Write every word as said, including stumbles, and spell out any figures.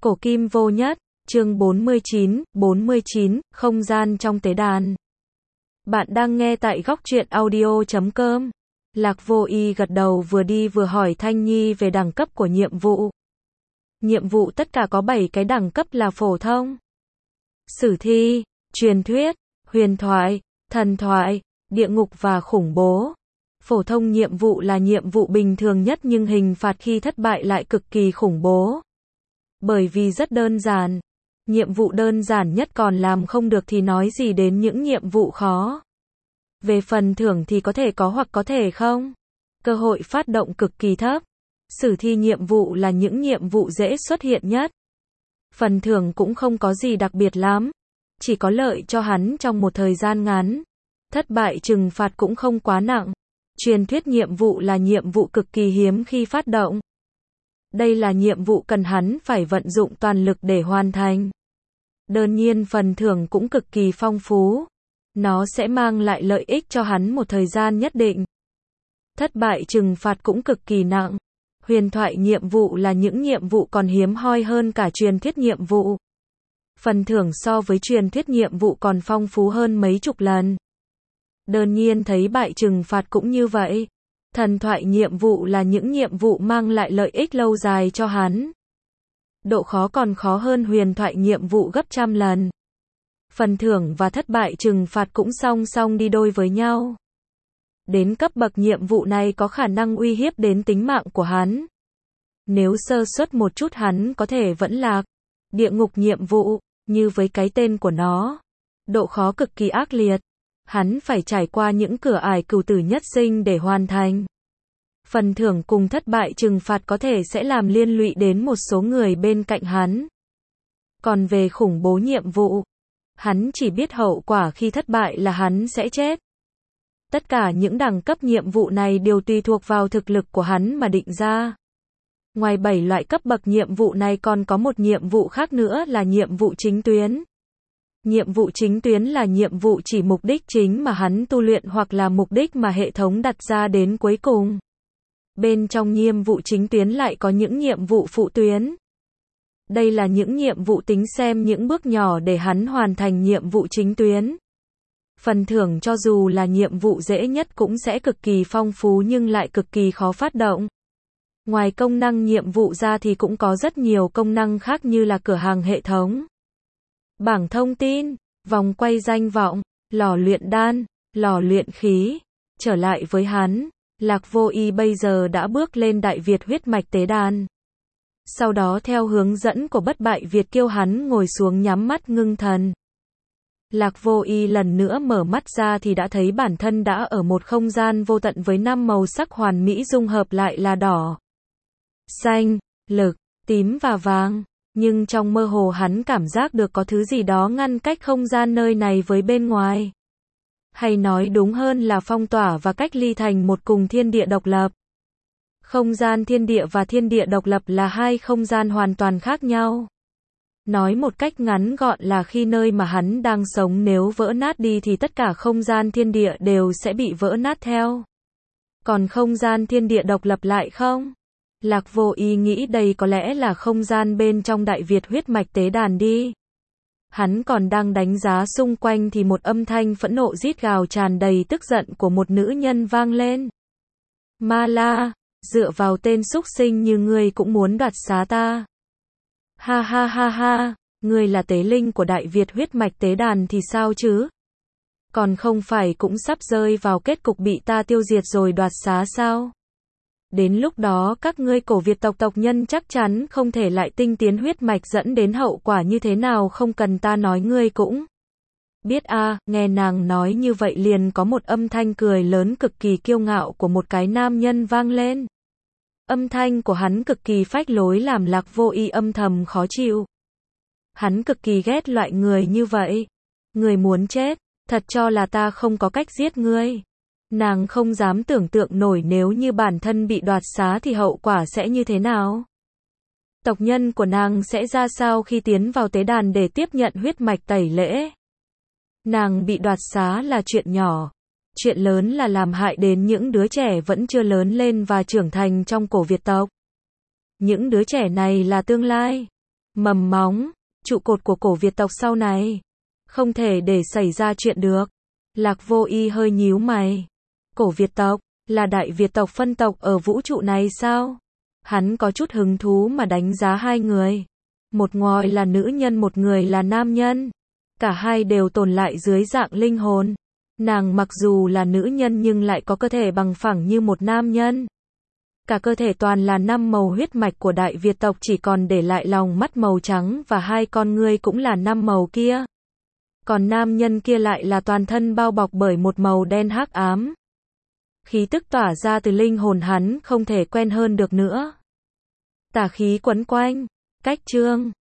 Cổ kim vô nhất, chương bốn mươi chín, bốn mươi chín, không gian trong tế đàn. Bạn đang nghe tại góc truyện audio chấm com. Lạc Vô Y gật đầu vừa đi vừa hỏi Thanh Nhi về đẳng cấp của nhiệm vụ. Nhiệm vụ tất cả có bảy cái đẳng cấp là phổ thông, sử thi, truyền thuyết, huyền thoại, thần thoại, địa ngục và khủng bố. Phổ thông nhiệm vụ là nhiệm vụ bình thường nhất nhưng hình phạt khi thất bại lại cực kỳ khủng bố. Bởi vì rất đơn giản. Nhiệm vụ đơn giản nhất còn làm không được thì nói gì đến những nhiệm vụ khó. Về phần thưởng thì có thể có hoặc có thể không. Cơ hội phát động cực kỳ thấp. Sử thi nhiệm vụ là những nhiệm vụ dễ xuất hiện nhất. Phần thưởng cũng không có gì đặc biệt lắm. Chỉ có lợi cho hắn trong một thời gian ngắn. Thất bại trừng phạt cũng không quá nặng. Truyền thuyết nhiệm vụ là nhiệm vụ cực kỳ hiếm khi phát động. Đây là nhiệm vụ cần hắn phải vận dụng toàn lực để hoàn thành. Đương nhiên phần thưởng cũng cực kỳ phong phú. Nó sẽ mang lại lợi ích cho hắn một thời gian nhất định. Thất bại trừng phạt cũng cực kỳ nặng. Huyền thoại nhiệm vụ là những nhiệm vụ còn hiếm hoi hơn cả truyền thuyết nhiệm vụ. Phần thưởng so với truyền thuyết nhiệm vụ còn phong phú hơn mấy chục lần. Đương nhiên thấy bại trừng phạt cũng như vậy. Thần thoại nhiệm vụ là những nhiệm vụ mang lại lợi ích lâu dài cho hắn. Độ khó còn khó hơn huyền thoại nhiệm vụ gấp trăm lần. Phần thưởng và thất bại trừng phạt cũng song song đi đôi với nhau. Đến cấp bậc nhiệm vụ này có khả năng uy hiếp đến tính mạng của hắn. Nếu sơ suất một chút hắn có thể vẫn lạc. Địa ngục nhiệm vụ, như với cái tên của nó. Độ khó cực kỳ ác liệt. Hắn phải trải qua những cửa ải cửu tử nhất sinh để hoàn thành. Phần thưởng cùng thất bại trừng phạt có thể sẽ làm liên lụy đến một số người bên cạnh hắn. Còn về khủng bố nhiệm vụ, hắn chỉ biết hậu quả khi thất bại là hắn sẽ chết. Tất cả những đẳng cấp nhiệm vụ này đều tùy thuộc vào thực lực của hắn mà định ra. Ngoài bảy loại cấp bậc nhiệm vụ này còn có một nhiệm vụ khác nữa là nhiệm vụ chính tuyến. Nhiệm vụ chính tuyến là nhiệm vụ chỉ mục đích chính mà hắn tu luyện hoặc là mục đích mà hệ thống đặt ra đến cuối cùng. Bên trong nhiệm vụ chính tuyến lại có những nhiệm vụ phụ tuyến. Đây là những nhiệm vụ tính xem những bước nhỏ để hắn hoàn thành nhiệm vụ chính tuyến. Phần thưởng cho dù là nhiệm vụ dễ nhất cũng sẽ cực kỳ phong phú nhưng lại cực kỳ khó phát động. Ngoài công năng nhiệm vụ ra thì cũng có rất nhiều công năng khác như là cửa hàng hệ thống, bảng thông tin, vòng quay danh vọng, lò luyện đan, lò luyện khí. Trở lại với hắn, Lạc Vô Y bây giờ đã bước lên Đại Việt huyết mạch tế đàn. Sau đó theo hướng dẫn của bất bại Việt kiêu hắn ngồi xuống nhắm mắt ngưng thần. Lạc Vô Y lần nữa mở mắt ra thì đã thấy bản thân đã ở một không gian vô tận với năm màu sắc hoàn mỹ dung hợp lại là đỏ, xanh, lục, tím và vàng. Nhưng trong mơ hồ hắn cảm giác được có thứ gì đó ngăn cách không gian nơi này với bên ngoài. Hay nói đúng hơn là phong tỏa và cách ly thành một cùng thiên địa độc lập. Không gian thiên địa và thiên địa độc lập là hai không gian hoàn toàn khác nhau. Nói một cách ngắn gọn là khi nơi mà hắn đang sống nếu vỡ nát đi thì tất cả không gian thiên địa đều sẽ bị vỡ nát theo. Còn không gian thiên địa độc lập lại không? Lạc Vô Y nghĩ đây có lẽ là không gian bên trong Đại Việt huyết mạch tế đàn đi. Hắn còn đang đánh giá xung quanh thì một âm thanh phẫn nộ rít gào tràn đầy tức giận của một nữ nhân vang lên. Ma La, dựa vào tên súc sinh như ngươi cũng muốn đoạt xá ta. Ha ha ha ha, ngươi là tế linh của Đại Việt huyết mạch tế đàn thì sao chứ? Còn không phải cũng sắp rơi vào kết cục bị ta tiêu diệt rồi đoạt xá sao? Đến lúc đó các ngươi cổ Việt tộc tộc nhân chắc chắn không thể lại tinh tiến huyết mạch dẫn đến hậu quả như thế nào không cần ta nói ngươi cũng biết a. À, nghe nàng nói như vậy liền có một âm thanh cười lớn cực kỳ kiêu ngạo của một cái nam nhân vang lên. Âm thanh của hắn cực kỳ phách lối làm Lạc Vô Y âm thầm khó chịu. Hắn cực kỳ ghét loại người như vậy. Người muốn chết, thật cho là ta không có cách giết ngươi. Nàng không dám tưởng tượng nổi nếu như bản thân bị đoạt xá thì hậu quả sẽ như thế nào. Tộc nhân của nàng sẽ ra sao khi tiến vào tế đàn để tiếp nhận huyết mạch tẩy lễ. Nàng bị đoạt xá là chuyện nhỏ. Chuyện lớn là làm hại đến những đứa trẻ vẫn chưa lớn lên và trưởng thành trong cổ Việt tộc. Những đứa trẻ này là tương lai. mầm móng, trụ cột của cổ Việt tộc sau này. Không thể để xảy ra chuyện được. Lạc Vô Y hơi nhíu mày. Cổ Việt tộc, là Đại Việt tộc phân tộc ở vũ trụ này sao? Hắn có chút hứng thú mà đánh giá hai người. Một người là nữ nhân, một người là nam nhân. Cả hai đều tồn lại dưới dạng linh hồn. Nàng mặc dù là nữ nhân nhưng lại có cơ thể bằng phẳng như một nam nhân. Cả cơ thể toàn là năm màu huyết mạch của Đại Việt tộc, chỉ còn để lại lòng mắt màu trắng và hai con ngươi cũng là năm màu kia. Còn nam nhân kia lại là toàn thân bao bọc bởi một màu đen hắc ám. Khí tức tỏa ra từ linh hồn hắn không thể quen hơn được nữa. Tà khí quấn quanh. Cách chương